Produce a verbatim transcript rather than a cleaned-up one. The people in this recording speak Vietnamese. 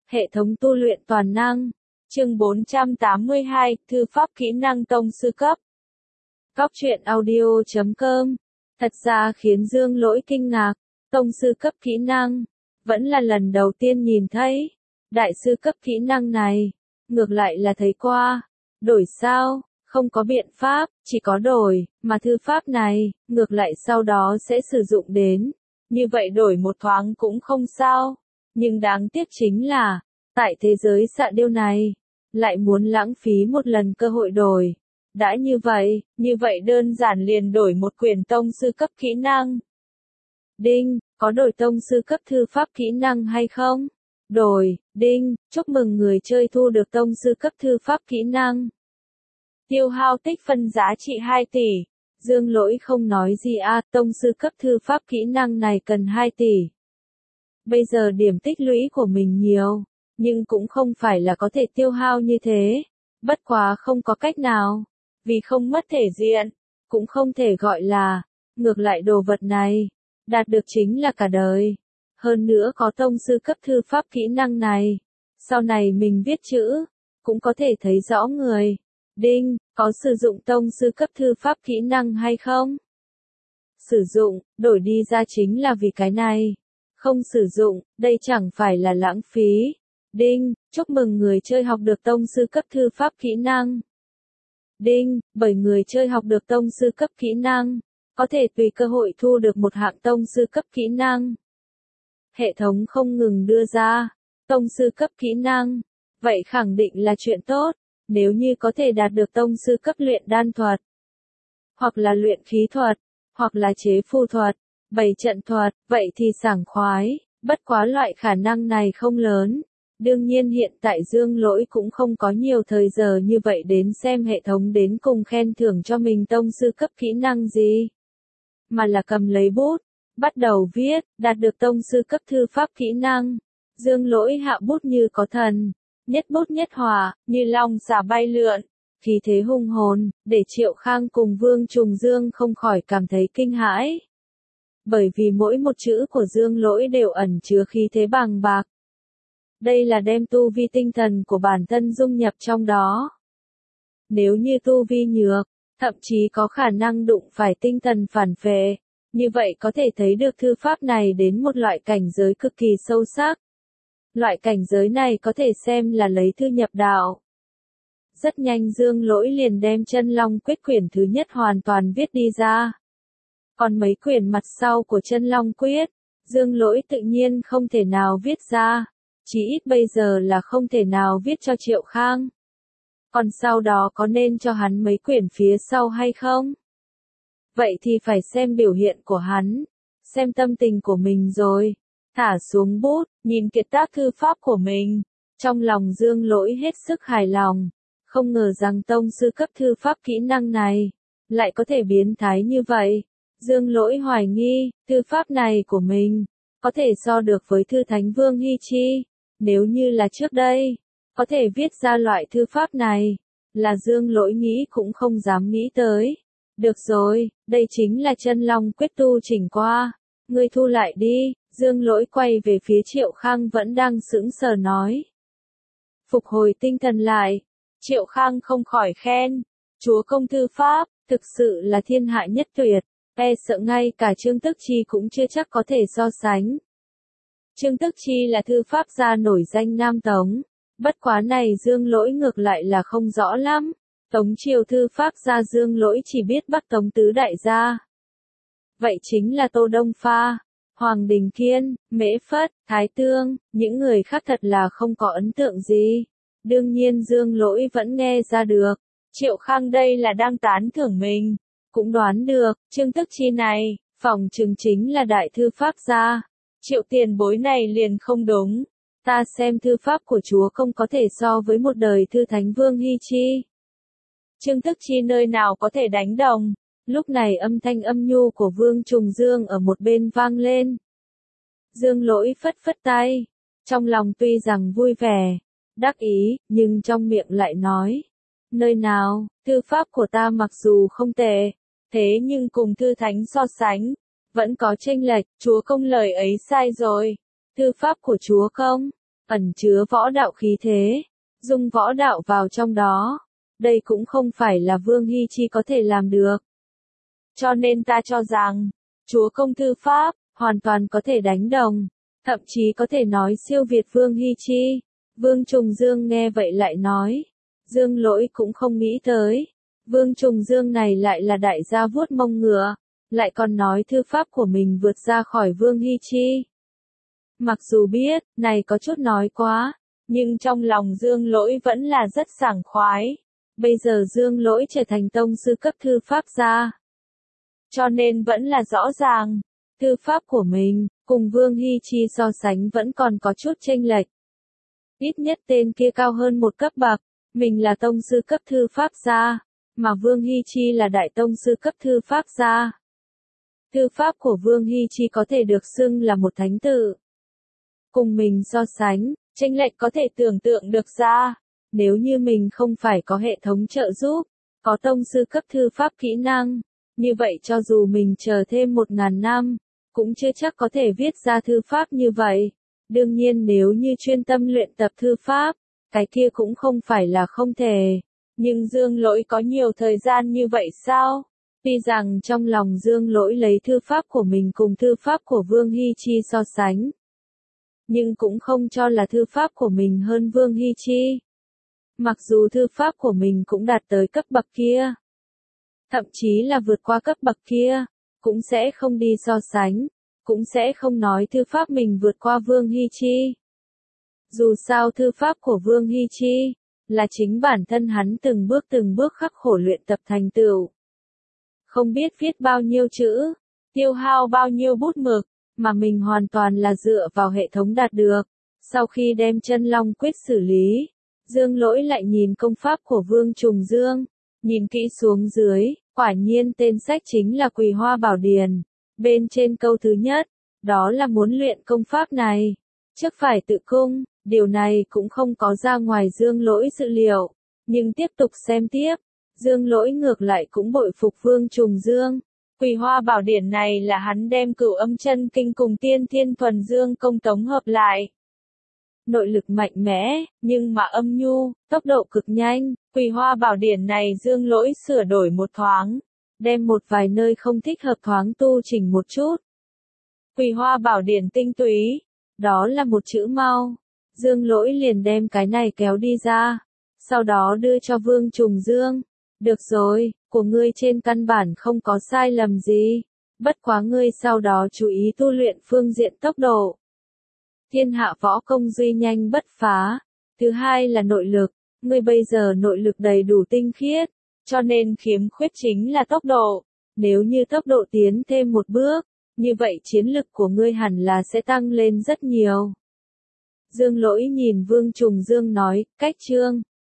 Hệ thống tu luyện toàn năng. Chương bốn trăm tám mươi hai, Thư pháp kỹ năng tông sư cấp. Cóc truyện audio chấm com. Thật ra khiến Dương Lỗi kinh ngạc, tông sư cấp kỹ năng, vẫn là lần đầu tiên nhìn thấy. Đại sư cấp kỹ năng này, ngược lại là thấy qua. Đổi sao? Không có biện pháp, chỉ có đổi, mà thư pháp này, ngược lại sau đó sẽ sử dụng đến. Như vậy đổi một thoáng cũng không sao. Nhưng đáng tiếc chính là, tại thế giới xạ điêu này, lại muốn lãng phí một lần cơ hội đổi. Đã như vậy, như vậy đơn giản liền đổi một quyển tông sư cấp kỹ năng. Đinh, có đổi tông sư cấp thư pháp kỹ năng hay không? Đổi, đinh, chúc mừng người chơi thu được tông sư cấp thư pháp kỹ năng. Tiêu hao tích phân giá trị hai tỷ. Dương Lỗi không nói gì à, tông sư cấp thư pháp kỹ năng này cần hai tỷ. Bây giờ điểm tích lũy của mình nhiều, nhưng cũng không phải là có thể tiêu hao như thế. Bất quá không có cách nào, vì không mất thể diện, cũng không thể gọi là, ngược lại đồ vật này, đạt được chính là cả đời. Hơn nữa có tông sư cấp thư pháp kỹ năng này, sau này mình viết chữ, cũng có thể thấy rõ người. Đinh, có sử dụng tông sư cấp thư pháp kỹ năng hay không? Sử dụng, đổi đi ra chính là vì cái này. Không sử dụng, đây chẳng phải là lãng phí. Đinh, chúc mừng người chơi học được tông sư cấp thư pháp kỹ năng. Đinh, bởi người chơi học được tông sư cấp kỹ năng, có thể tùy cơ hội thu được một hạng tông sư cấp kỹ năng. Hệ thống không ngừng đưa ra, tông sư cấp kỹ năng, vậy khẳng định là chuyện tốt. Nếu như có thể đạt được tông sư cấp luyện đan thuật, hoặc là luyện khí thuật, hoặc là chế phù thuật, bày trận thuật, vậy thì sảng khoái, bất quá loại khả năng này không lớn. Đương nhiên hiện tại Dương Lỗi cũng không có nhiều thời giờ như vậy đến xem hệ thống đến cùng khen thưởng cho mình tông sư cấp kỹ năng gì. Mà là cầm lấy bút, bắt đầu viết, đạt được tông sư cấp thư pháp kỹ năng. Dương Lỗi hạ bút như có thần. Nhất bút nhất hỏa, như long xà bay lượn, khí thế hung hồn, để Triệu Khang cùng Vương Trùng Dương không khỏi cảm thấy kinh hãi. Bởi vì mỗi một chữ của Dương Lỗi đều ẩn chứa khí thế bàng bạc. Đây là đem tu vi tinh thần của bản thân dung nhập trong đó. Nếu như tu vi nhược, thậm chí có khả năng đụng phải tinh thần phản phệ, như vậy có thể thấy được thư pháp này đến một loại cảnh giới cực kỳ sâu sắc. Loại cảnh giới này có thể xem là lấy thư nhập đạo. Rất nhanh Dương Lỗi liền đem Chân Long Quyết quyển thứ nhất hoàn toàn viết đi ra. Còn mấy quyển mặt sau của Chân Long Quyết, Dương Lỗi tự nhiên không thể nào viết ra. Chỉ ít bây giờ là không thể nào viết cho Triệu Khang. Còn sau đó có nên cho hắn mấy quyển phía sau hay không? Vậy thì phải xem biểu hiện của hắn, xem tâm tình của mình rồi. Thả xuống bút, nhìn kiệt tác thư pháp của mình. Trong lòng Dương Lỗi hết sức hài lòng. Không ngờ rằng tông sư cấp thư pháp kỹ năng này, lại có thể biến thái như vậy. Dương Lỗi hoài nghi, thư pháp này của mình, có thể so được với thư thánh Vương Hy Chi. Nếu như là trước đây, có thể viết ra loại thư pháp này, là Dương Lỗi nghĩ cũng không dám nghĩ tới. Được rồi, đây chính là Chân Long Quyết tu chỉnh qua. Ngươi thu lại đi. Dương Lỗi quay về phía Triệu Khang vẫn đang sững sờ nói. Phục hồi tinh thần lại. Triệu Khang không khỏi khen. Chúa công thư pháp, thực sự là thiên hạ nhất tuyệt. E sợ ngay cả Trương Tức Chi cũng chưa chắc có thể so sánh. Trương Tức Chi là thư pháp gia nổi danh Nam Tống. Bất quá này Dương Lỗi ngược lại là không rõ lắm. Tống triều thư pháp gia Dương Lỗi chỉ biết Bắc Tống tứ đại gia. Vậy chính là Tô Đông Pha, Hoàng Đình Kiên, Mễ Phất, Thái Tương, những người khác thật là không có ấn tượng gì. Đương nhiên Dương Lỗi vẫn nghe ra được. Triệu Khang đây là đang tán thưởng mình. Cũng đoán được, Trương Tức Chi này, phòng chừng chính là đại thư pháp gia. Triệu tiền bối này liền không đúng. Ta xem thư pháp của chúa không có thể so với một đời thư thánh Vương Hy Chi. Trương Tức Chi nơi nào có thể đánh đồng. Lúc này âm thanh âm nhu của Vương Trùng Dương ở một bên vang lên. Dương Lỗi phất phất tay. Trong lòng tuy rằng vui vẻ, đắc ý, nhưng trong miệng lại nói. Nơi nào, thư pháp của ta mặc dù không tệ, thế nhưng cùng thư thánh so sánh, vẫn có chênh lệch, chúa công lời ấy sai rồi. Thư pháp của chúa công, ẩn chứa võ đạo khí thế, dung võ đạo vào trong đó. Đây cũng không phải là Vương Hi Chi có thể làm được. Cho nên ta cho rằng, chúa công thư pháp, hoàn toàn có thể đánh đồng, thậm chí có thể nói siêu việt Vương Hi Chi. Vương Trùng Dương nghe vậy lại nói, Dương Lỗi cũng không nghĩ tới, Vương Trùng Dương này lại là đại gia vuốt mông ngựa, lại còn nói thư pháp của mình vượt ra khỏi Vương Hi Chi. Mặc dù biết, này có chút nói quá, nhưng trong lòng Dương Lỗi vẫn là rất sảng khoái. Bây giờ Dương Lỗi trở thành tông sư cấp thư pháp gia. Cho nên vẫn là rõ ràng, thư pháp của mình, cùng Vương Hi Chi so sánh vẫn còn có chút chênh lệch. Ít nhất tên kia cao hơn một cấp bậc, mình là tông sư cấp thư pháp gia, mà Vương Hi Chi là đại tông sư cấp thư pháp gia. Thư pháp của Vương Hi Chi có thể được xưng là một thánh tự. Cùng mình so sánh, chênh lệch có thể tưởng tượng được ra. Nếu như mình không phải có hệ thống trợ giúp, có tông sư cấp thư pháp kỹ năng, như vậy cho dù mình chờ thêm một ngàn năm, cũng chưa chắc có thể viết ra thư pháp như vậy. Đương nhiên nếu như chuyên tâm luyện tập thư pháp, cái kia cũng không phải là không thể. Nhưng Dương Lỗi có nhiều thời gian như vậy sao? Tuy rằng trong lòng Dương Lỗi lấy thư pháp của mình cùng thư pháp của Vương Hi Chi so sánh, nhưng cũng không cho là thư pháp của mình hơn Vương Hi Chi. Mặc dù thư pháp của mình cũng đạt tới cấp bậc kia, thậm chí là vượt qua cấp bậc kia, cũng sẽ không đi so sánh, cũng sẽ không nói thư pháp mình vượt qua Vương Hi Chi. Dù sao thư pháp của Vương Hi Chi, là chính bản thân hắn từng bước từng bước khắc khổ luyện tập thành tựu. Không biết viết bao nhiêu chữ, tiêu hao bao nhiêu bút mực, mà mình hoàn toàn là dựa vào hệ thống đạt được. Sau khi đem chân long quyết xử lý, Dương Lỗi lại nhìn công pháp của Vương Trùng Dương, nhìn kỹ xuống dưới, quả nhiên tên sách chính là Quỳ Hoa Bảo Điển. Bên trên câu thứ nhất, đó là muốn luyện công pháp này, trước phải tự cung, điều này cũng không có ra ngoài Dương Lỗi dự liệu. Nhưng tiếp tục xem tiếp, Dương Lỗi ngược lại cũng bội phục Vương Trùng Dương. Quỳ Hoa Bảo Điển này là hắn đem Cửu Âm Chân Kinh cùng Tiên Thiên Thuần Dương Công tổng hợp lại. Nội lực mạnh mẽ, nhưng mà âm nhu, tốc độ cực nhanh. Quỳ Hoa Bảo Điển này Dương Lỗi sửa đổi một thoáng, đem một vài nơi không thích hợp thoáng tu chỉnh một chút. Quỳ Hoa Bảo Điển tinh túy, đó là một chữ mau. Dương Lỗi liền đem cái này kéo đi ra, sau đó đưa cho Vương Trùng Dương. Được rồi, của ngươi trên căn bản không có sai lầm gì, bất quá ngươi sau đó chú ý tu luyện phương diện tốc độ. Thiên hạ võ công duy nhanh bất phá. Thứ hai là nội lực, ngươi bây giờ nội lực đầy đủ tinh khiết, cho nên khiếm khuyết chính là tốc độ. Nếu như tốc độ tiến thêm một bước, như vậy chiến lực của ngươi hẳn là sẽ tăng lên rất nhiều. Dương Lỗi nhìn Vương Trùng Dương nói, cách chương.